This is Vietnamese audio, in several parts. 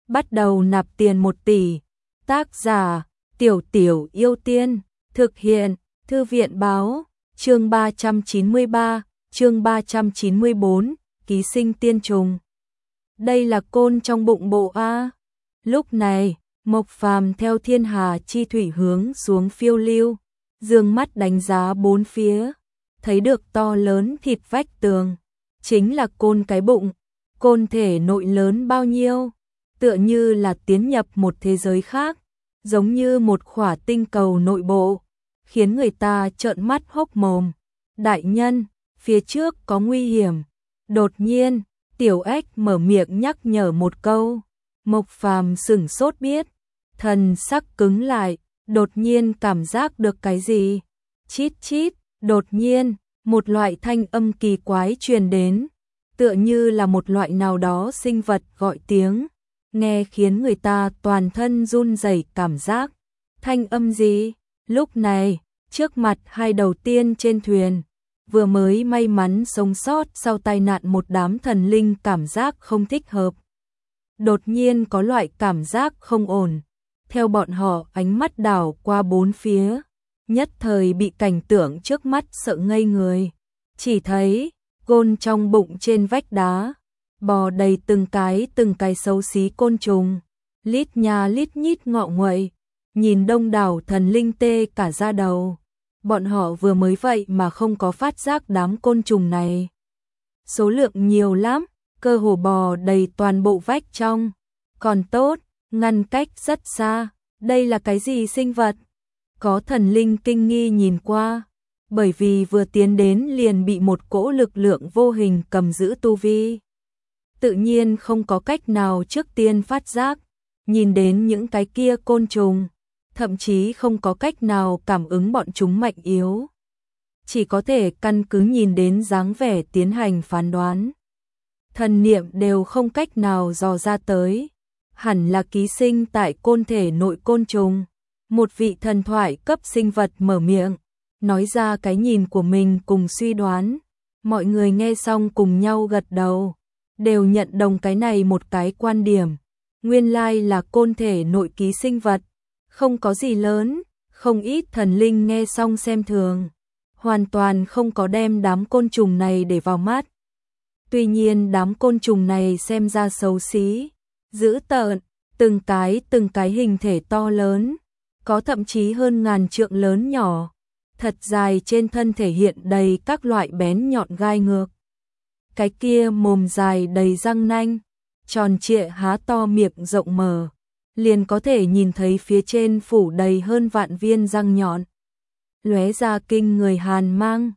bắt đầu nạp tiền 1 tỷ. Tác giả Tiểu Tiểu Yêu Tiên. Thực hiện Thư viện báo. Chương 393, chương 394, ký sinh tiên trùng. Đây là côn trong bụng bộ A. Lúc này, Mộc Phàm theo thiên hà chi thủy hướng xuống phiêu lưu, dương mắt đánh giá bốn phía, thấy được to lớn thịt vách tường, chính là côn cái bụng. Côn thể nội lớn bao nhiêu, tựa như là tiến nhập một thế giới khác, giống như một khỏa tinh cầu nội bộ, khiến người ta trợn mắt hốc mồm. Đại nhân, phía trước có nguy hiểm. Đột nhiên, Tiểu Ếch mở miệng nhắc nhở một câu. Mộc Phàm sửng sốt biết, thần sắc cứng lại, đột nhiên cảm giác được cái gì. Chít chít, đột nhiên, một loại thanh âm kỳ quái truyền đến, tựa như là một loại nào đó sinh vật gọi tiếng, nghe khiến người ta toàn thân run rẩy cảm giác. Thanh âm gì? Lúc này, trước mặt hai đầu tiên trên thuyền, vừa mới may mắn sống sót sau tai nạn một đám thần linh cảm giác không thích hợp. Đột nhiên có loại cảm giác không ổn, theo bọn họ ánh mắt đảo qua bốn phía, nhất thời bị cảnh tượng trước mắt sợ ngây người. Chỉ thấy, côn trong bụng trên vách đá, bò đầy từng cái xấu xí côn trùng, lít nha lít nhít ngọ nguậy, nhìn đông đảo thần linh tê cả da đầu. Bọn họ vừa mới vậy mà không có phát giác đám côn trùng này. Số lượng nhiều lắm, cơ hồ bò đầy toàn bộ vách trong. Còn tốt, ngăn cách rất xa, đây là cái gì sinh vật? Có thần linh kinh nghi nhìn qua, bởi vì vừa tiến đến liền bị một cỗ lực lượng vô hình cầm giữ tu vi. Tự nhiên không có cách nào trước tiên phát giác, nhìn đến những cái kia côn trùng, thậm chí không có cách nào cảm ứng bọn chúng mạnh yếu. Chỉ có thể căn cứ nhìn đến dáng vẻ tiến hành phán đoán. Thần niệm đều không cách nào dò ra tới, hẳn là ký sinh tại côn thể nội côn trùng. Một vị thần thoại cấp sinh vật mở miệng, nói ra cái nhìn của mình cùng suy đoán. Mọi người nghe xong cùng nhau gật đầu, đều nhận đồng cái này một cái quan điểm. Nguyên lai là côn thể nội ký sinh vật, không có gì lớn. Không ít thần linh nghe xong xem thường, hoàn toàn không có đem đám côn trùng này để vào mắt. Tuy nhiên đám côn trùng này xem ra xấu xí, dữ tợn, từng cái hình thể to lớn, có thậm chí hơn ngàn trượng lớn nhỏ, thật dài, trên thân thể hiện đầy các loại bén nhọn gai ngược. Cái kia mồm dài đầy răng nanh, tròn trịa há to miệng rộng mở, liền có thể nhìn thấy phía trên phủ đầy hơn vạn viên răng nhọn, lóe ra kinh người hàn mang.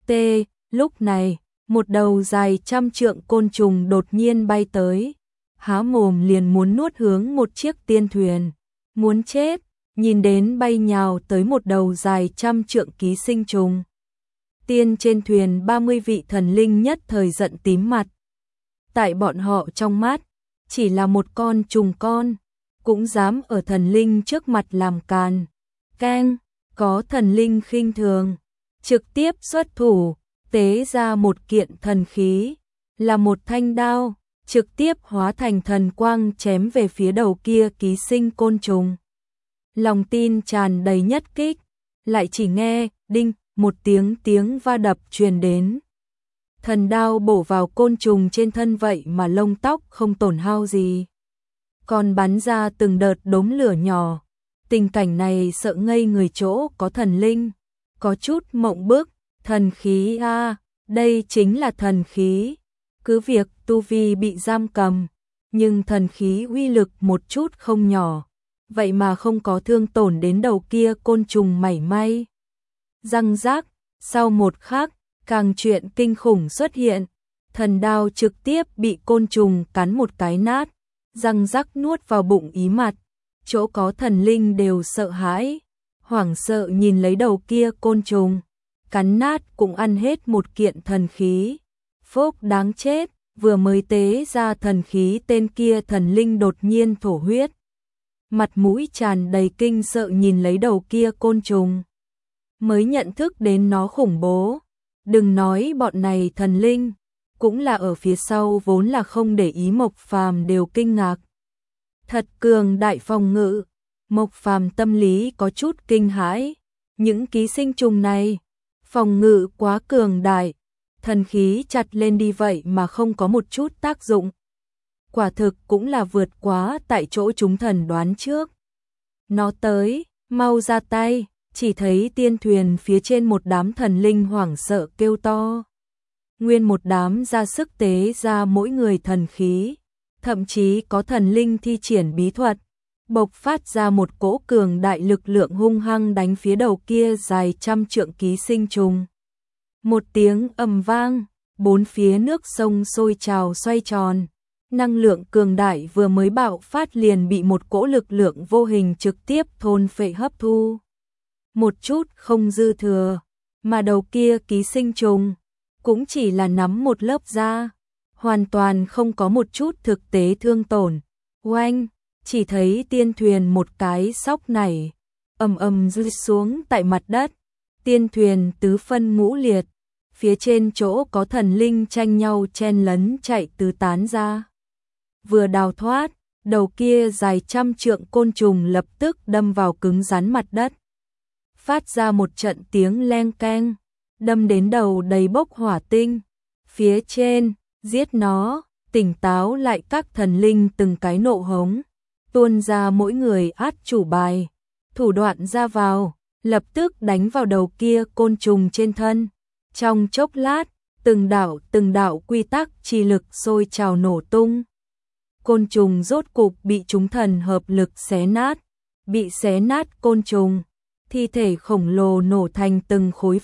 Lúc này, một đầu dài trăm trượng côn trùng đột nhiên bay tới, há mồm liền muốn nuốt hướng một chiếc tiên thuyền. Muốn chết, nhìn đến bay nhào tới một đầu dài trăm trượng ký sinh trùng. Tiên trên thuyền 30 vị thần linh nhất thời giận tím mặt. Tại bọn họ trong mắt, chỉ là một con trùng con, cũng dám ở thần linh trước mặt làm càn. Keng, có thần linh khinh thường, trực tiếp xuất thủ, tế ra một kiện thần khí, là một thanh đao, trực tiếp hóa thành thần quang chém về phía đầu kia ký sinh côn trùng. Lòng tin tràn đầy nhất kích, lại chỉ nghe đinh một tiếng va đập truyền đến. Thần đao bổ vào côn trùng trên thân vậy mà lông tóc không tổn hao gì, còn bắn ra từng đợt đốm lửa nhỏ. Tình cảnh này sợ ngây người chỗ có thần linh, có chút mộng bức. Thần khí a, đây chính là thần khí. Cứ việc tu vi bị giam cầm, nhưng thần khí uy lực một chút không nhỏ, vậy mà không có thương tổn đến đầu kia côn trùng mảy may. Răng rác, sau một khắc, càng chuyện kinh khủng xuất hiện, thần đao trực tiếp bị côn trùng cắn một cái nát, răng rác nuốt vào bụng ý mặt. Chỗ có thần linh đều sợ hãi, hoảng sợ nhìn lấy đầu kia côn trùng, cắn nát cũng ăn hết một kiện thần khí. Phốc, đáng chết, vừa mới tế ra thần khí tên kia thần linh đột nhiên thổ huyết. Mặt mũi tràn đầy kinh sợ nhìn lấy đầu kia côn trùng, mới nhận thức đến nó khủng bố. Đừng nói bọn này thần linh, cũng là ở phía sau vốn là không để ý Mộc Phàm đều kinh ngạc. Thật cường đại phòng ngự. Mộc Phàm tâm lý có chút kinh hãi. Những ký sinh trùng này, phòng ngự quá cường đại, thần khí chặt lên đi vậy mà không có một chút tác dụng. Quả thực cũng là vượt quá tại chỗ chúng thần đoán trước. Nó tới, mau ra tay, chỉ thấy tiên thuyền phía trên một đám thần linh hoảng sợ kêu to. Nguyên một đám ra sức tế ra mỗi người thần khí, thậm chí có thần linh thi triển bí thuật, bộc phát ra một cỗ cường đại lực lượng hung hăng đánh phía đầu kia dài trăm trượng ký sinh trùng. Một tiếng ầm vang, bốn phía nước sông sôi trào xoay tròn, năng lượng cường đại vừa mới bạo phát liền bị một cỗ lực lượng vô hình trực tiếp thôn phệ hấp thu. Một chút không dư thừa, mà đầu kia ký sinh trùng cũng chỉ là nắm một lớp da, hoàn toàn không có một chút thực tế thương tổn. Oanh, chỉ thấy tiên thuyền một cái sóc nảy, ầm ầm rơi xuống tại mặt đất, tiên thuyền tứ phân ngũ liệt, phía trên chỗ có thần linh tranh nhau chen lấn chạy tứ tán ra. Vừa đào thoát, đầu kia dài trăm trượng côn trùng lập tức đâm vào cứng rắn mặt đất, phát ra một trận tiếng leng keng, đâm đến đầu đầy bốc hỏa tinh. Phía trên, giết nó, tỉnh táo lại các thần linh từng cái nộ hống, tuôn ra mỗi người át chủ bài, thủ đoạn ra vào, lập tức đánh vào đầu kia côn trùng trên thân. Trong chốc lát, từng đạo quy tắc chi lực sôi trào nổ tung. Côn trùng rốt cục bị chúng thần hợp lực xé nát, bị xé nát côn trùng, thi thể khổng lồ nổ thành từng khối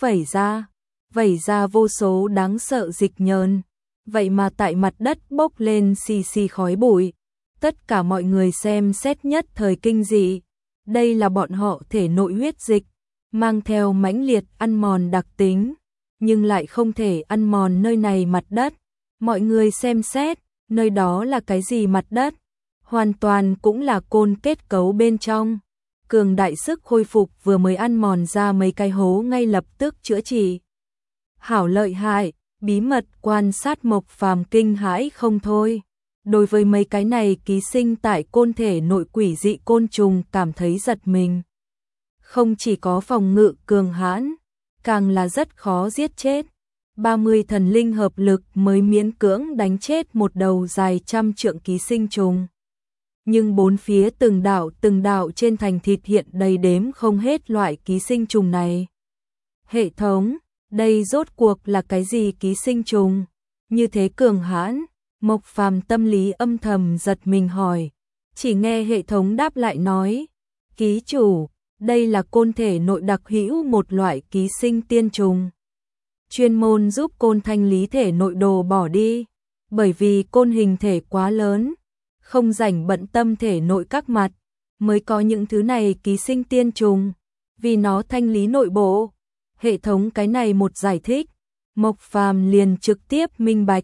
vẩy ra vô số đáng sợ dịch nhờn, vậy mà tại mặt đất bốc lên xì xì khói bụi. Tất cả mọi người xem xét nhất thời kinh dị, đây là bọn họ thể nội huyết dịch, mang theo mãnh liệt ăn mòn đặc tính, nhưng lại không thể ăn mòn nơi này mặt đất. Mọi người xem xét, nơi đó là cái gì mặt đất? Hoàn toàn cũng là côn kết cấu bên trong. Cường đại sức khôi phục vừa mới ăn mòn ra mấy cái hố ngay lập tức chữa trị. Hảo lợi hại, bí mật quan sát Mộc Phàm kinh hãi không thôi. Đối với mấy cái này ký sinh tại côn thể nội quỷ dị côn trùng cảm thấy giật mình. Không chỉ có phòng ngự cường hãn, càng là rất khó giết chết. 30 thần linh hợp lực mới miễn cưỡng đánh chết một đầu dài trăm trượng ký sinh trùng. Nhưng bốn phía từng đạo trên thành thịt hiện đầy đếm không hết loại ký sinh trùng này. Hệ thống, đây rốt cuộc là cái gì ký sinh trùng? Như thế cường hãn, Mộc Phàm tâm lý âm thầm giật mình hỏi. Chỉ nghe hệ thống đáp lại nói, ký chủ, đây là côn thể nội đặc hữu một loại ký sinh tiên trùng. Chuyên môn giúp côn thanh lý thể nội đồ bỏ đi, bởi vì côn hình thể quá lớn, không rảnh bận tâm thể nội các mặt, mới có những thứ này ký sinh tiên trùng, vì nó thanh lý nội bộ. Hệ thống cái này một giải thích, Mộc Phàm liền trực tiếp minh bạch.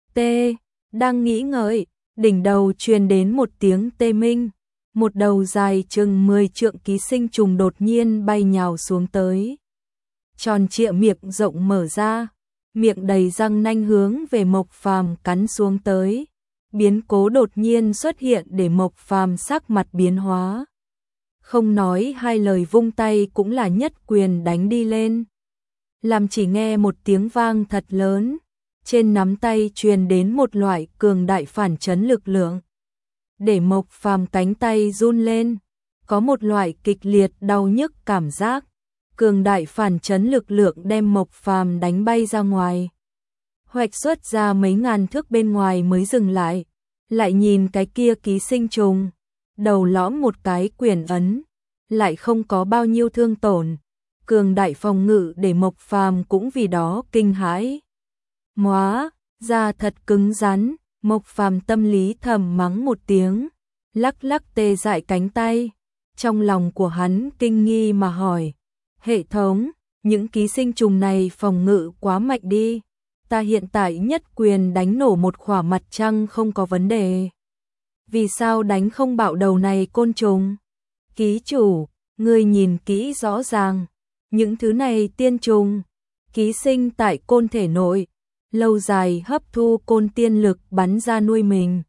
Đang nghĩ ngợi, đỉnh đầu truyền đến một tiếng tê minh, một đầu dài chừng 10 trượng ký sinh trùng đột nhiên bay nhào xuống tới. Tròn trịa miệng rộng mở ra, miệng đầy răng nanh hướng về Mộc Phàm cắn xuống tới. Biến cố đột nhiên xuất hiện để Mộc Phàm sắc mặt biến hóa. Không nói hai lời vung tay cũng là nhất quyền đánh đi lên. Làm chỉ nghe một tiếng vang thật lớn, trên nắm tay truyền đến một loại cường đại phản chấn lực lượng. Để Mộc Phàm cánh tay run lên, có một loại kịch liệt đau nhức cảm giác. Cường đại phản chấn lực lượng đem Mộc Phàm đánh bay ra ngoài. Hoạch xuất ra mấy ngàn thước bên ngoài mới dừng lại. Lại nhìn cái kia ký sinh trùng, đầu lõm một cái quyền ấn, lại không có bao nhiêu thương tổn. Cường đại phòng ngự để Mộc Phàm cũng vì đó kinh hãi. Móa, da thật cứng rắn, Mộc Phàm tâm lý thầm mắng một tiếng, lắc lắc tê dại cánh tay. Trong lòng của hắn kinh nghi mà hỏi, hệ thống, những ký sinh trùng này phòng ngự quá mạnh đi. Ta hiện tại nhất quyền đánh nổ một khỏa mặt trăng không có vấn đề. Vì sao đánh không bạo đầu này côn trùng? Ký chủ, ngươi nhìn kỹ rõ ràng, những thứ này tiên trùng, ký sinh tại côn thể nội, lâu dài hấp thu côn tiên lực bắn ra nuôi mình,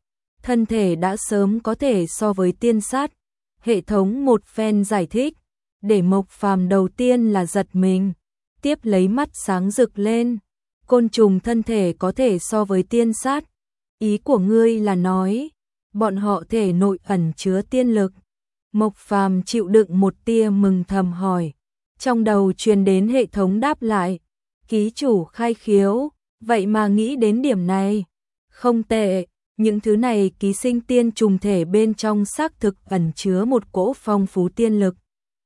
thân thể đã sớm có thể so với tiên sát. Hệ thống một phen giải thích, để Mộc Phàm đầu tiên là giật mình, tiếp lấy mắt sáng rực lên. Côn trùng thân thể có thể so với tiên sát. Ý của ngươi là nói, bọn họ thể nội ẩn chứa tiên lực. Mộc Phàm chịu đựng một tia mừng thầm hỏi. Trong đầu truyền đến hệ thống đáp lại, ký chủ khai khiếu, vậy mà nghĩ đến điểm này. Không tệ, những thứ này ký sinh tiên trùng thể bên trong xác thực ẩn chứa một cỗ phong phú tiên lực.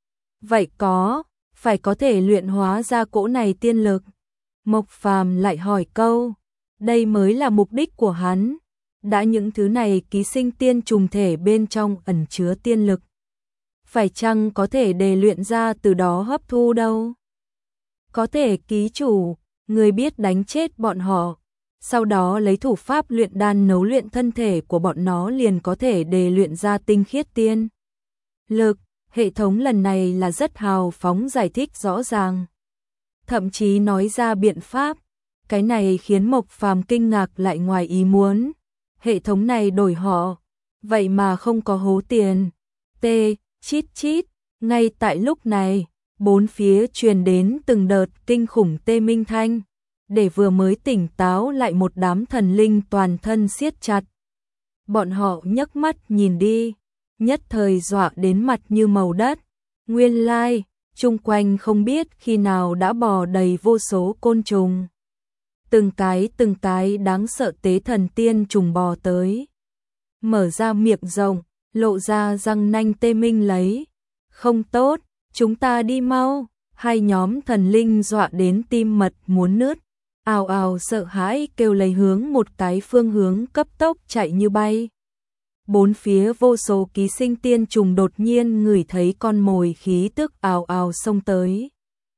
Vậy phải có thể luyện hóa ra cỗ này tiên lực. Mộc Phàm lại hỏi câu, đây mới là mục đích của hắn. Đã những thứ này ký sinh tiên trùng thể bên trong ẩn chứa tiên lực, phải chăng có thể đề luyện ra từ đó hấp thu đâu? Có thể ký chủ, người biết đánh chết bọn họ, sau đó lấy thủ pháp luyện đan nấu luyện thân thể của bọn nó liền có thể đề luyện ra tinh khiết tiên lực. Hệ thống lần này là rất hào phóng giải thích rõ ràng, thậm chí nói ra biện pháp. Cái này khiến Mộc Phàm kinh ngạc lại ngoài ý muốn. Hệ thống này đổi họ, vậy mà không có hố tiền. Chít chít, ngay tại lúc này, bốn phía truyền đến từng đợt kinh khủng tê minh thanh, để vừa mới tỉnh táo lại một đám thần linh toàn thân siết chặt. Bọn họ nhấc mắt nhìn đi, nhất thời dọa đến mặt như màu đất. Nguyên lai, chung quanh không biết khi nào đã bò đầy vô số côn trùng. Từng cái đáng sợ tế thần tiên trùng bò tới. Mở ra miệng rộng, lộ ra răng nanh tê minh lấy. Không tốt, chúng ta đi mau. Hai nhóm thần linh dọa đến tim mật muốn nứt. Ào ào sợ hãi kêu lấy hướng một cái phương hướng cấp tốc chạy như bay. Bốn phía vô số ký sinh tiên trùng đột nhiên ngửi thấy con mồi khí tức ào ào xông tới.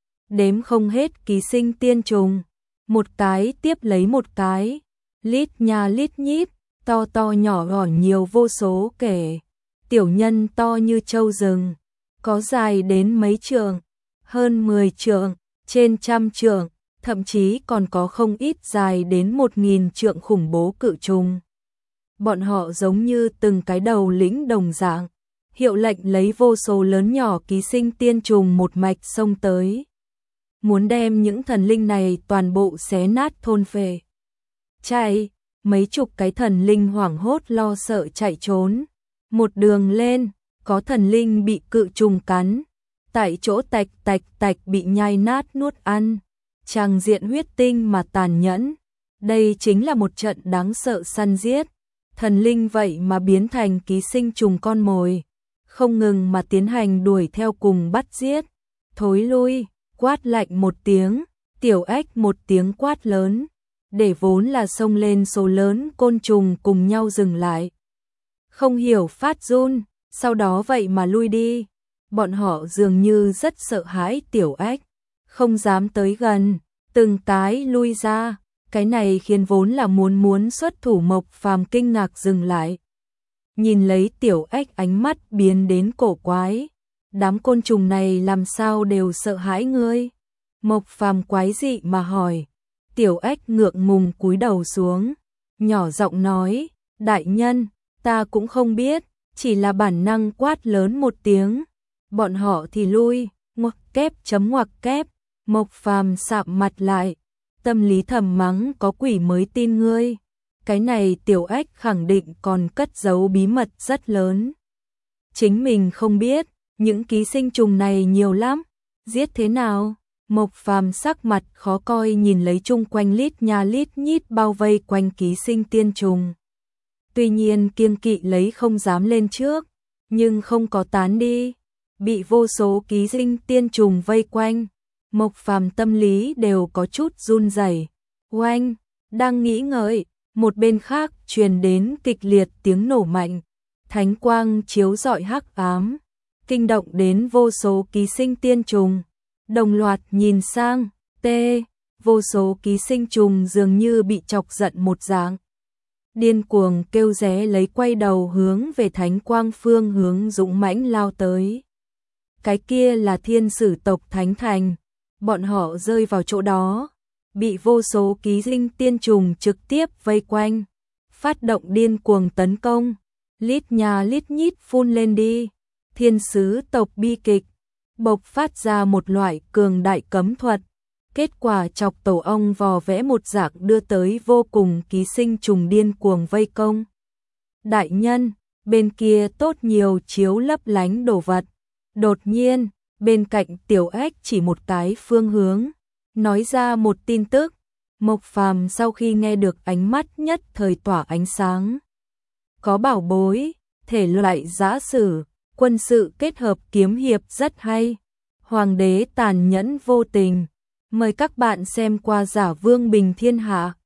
Đếm không hết ký sinh tiên trùng, một cái tiếp lấy một cái, lít nha lít nhít, to to nhỏ nhỏ nhiều vô số kể. Tiểu nhân to như trâu rừng, có dài đến mấy trượng, hơn 10 trượng, trên trăm trượng, thậm chí còn có không ít dài đến 1000 trượng khủng bố cự trùng. Bọn họ giống như từng cái đầu lĩnh đồng dạng, hiệu lệnh lấy vô số lớn nhỏ ký sinh tiên trùng một mạch xông tới. Muốn đem những thần linh này toàn bộ xé nát thôn phệ. Chạy, mấy chục cái thần linh hoảng hốt lo sợ chạy trốn. Một đường lên, có thần linh bị cự trùng cắn, tại chỗ tạch tạch tạch bị nhai nát nuốt ăn. Tràng diện huyết tinh mà tàn nhẫn. Đây chính là một trận đáng sợ săn giết. Thần linh vậy mà biến thành ký sinh trùng con mồi, không ngừng mà tiến hành đuổi theo cùng bắt giết. Thối lui, quát lạnh một tiếng, Tiểu Ếch một tiếng quát lớn, để vốn là xông lên số lớn côn trùng cùng nhau dừng lại. Không hiểu phát run, sau đó vậy mà lui đi. Bọn họ dường như rất sợ hãi Tiểu Ếch, không dám tới gần, từng cái lui ra. Cái này khiến vốn là muốn xuất thủ Mộc Phàm kinh ngạc dừng lại. Nhìn lấy Tiểu Ếch ánh mắt biến đến cổ quái. Đám côn trùng này làm sao đều sợ hãi ngươi? Mộc Phàm quái dị mà hỏi. Tiểu Ếch ngượng ngùng cúi đầu xuống, nhỏ giọng nói, đại nhân, ta cũng không biết, chỉ là bản năng quát lớn một tiếng. Bọn họ thì lui, ngoặc kép chấm ngoặc kép. Mộc Phàm sạm mặt lại. Tâm lý thầm mắng có quỷ mới tin ngươi. Cái này Tiểu Ếch khẳng định còn cất giấu bí mật rất lớn. Chính mình không biết, những ký sinh trùng này nhiều lắm. Giết thế nào? Mộc Phàm sắc mặt khó coi nhìn lấy chung quanh lít nha lít nhít bao vây quanh ký sinh tiên trùng. Tuy nhiên kiêng kỵ lấy không dám lên trước, nhưng không có tán đi. Bị vô số ký sinh tiên trùng vây quanh. Mộc Phàm tâm lý đều có chút run rẩy. Oanh, đang nghĩ ngợi, một bên khác truyền đến kịch liệt tiếng nổ mạnh, thánh quang chiếu rọi hắc ám, kinh động đến vô số ký sinh tiên trùng, đồng loạt nhìn sang, vô số ký sinh trùng dường như bị chọc giận một dạng. Điên cuồng kêu ré lấy quay đầu hướng về thánh quang phương hướng dũng mãnh lao tới. Cái kia là thiên sử tộc thánh thành. Bọn họ rơi vào chỗ đó, bị vô số ký sinh tiên trùng trực tiếp vây quanh. phát động điên cuồng tấn công, lít nhà lít nhít phun lên đi. Thiên sứ tộc bi kịch, bộc phát ra một loại cường đại cấm thuật, kết quả chọc tổ ong vò vẽ một dạng đưa tới vô cùng ký sinh trùng điên cuồng vây công. Đại nhân, bên kia tốt nhiều chiếu lấp lánh đồ vật. Đột nhiên, bên cạnh Tiểu Ếch chỉ một cái phương hướng, nói ra một tin tức. Mộc Phàm sau khi nghe được ánh mắt nhất thời tỏa ánh sáng. Có bảo bối, thể loại giã sử, quân sự kết hợp kiếm hiệp rất hay. Hoàng đế tàn nhẫn vô tình. Mời các bạn xem qua Giả Vương Bình Thiên Hạ.